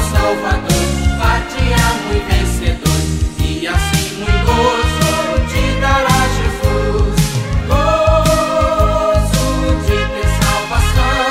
Salvador, fatiamo e vencedor, e assim muito gozo te dará Jesus. Gozo de ter salvação,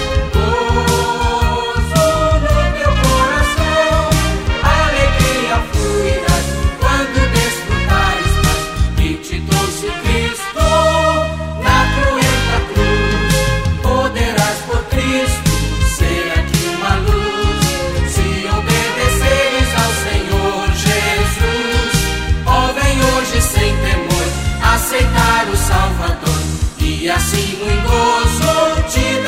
gozo no teu coração, alegria fluirás quando desfrutares paz que te trouxe Cristo na cruenta cruz. Poderás por Cristo ser aqui uma luz, se obedeceres ao Senhor Jesus. Ó, vem hoje sem temor aceitar o Salvador, e assim muito gozo te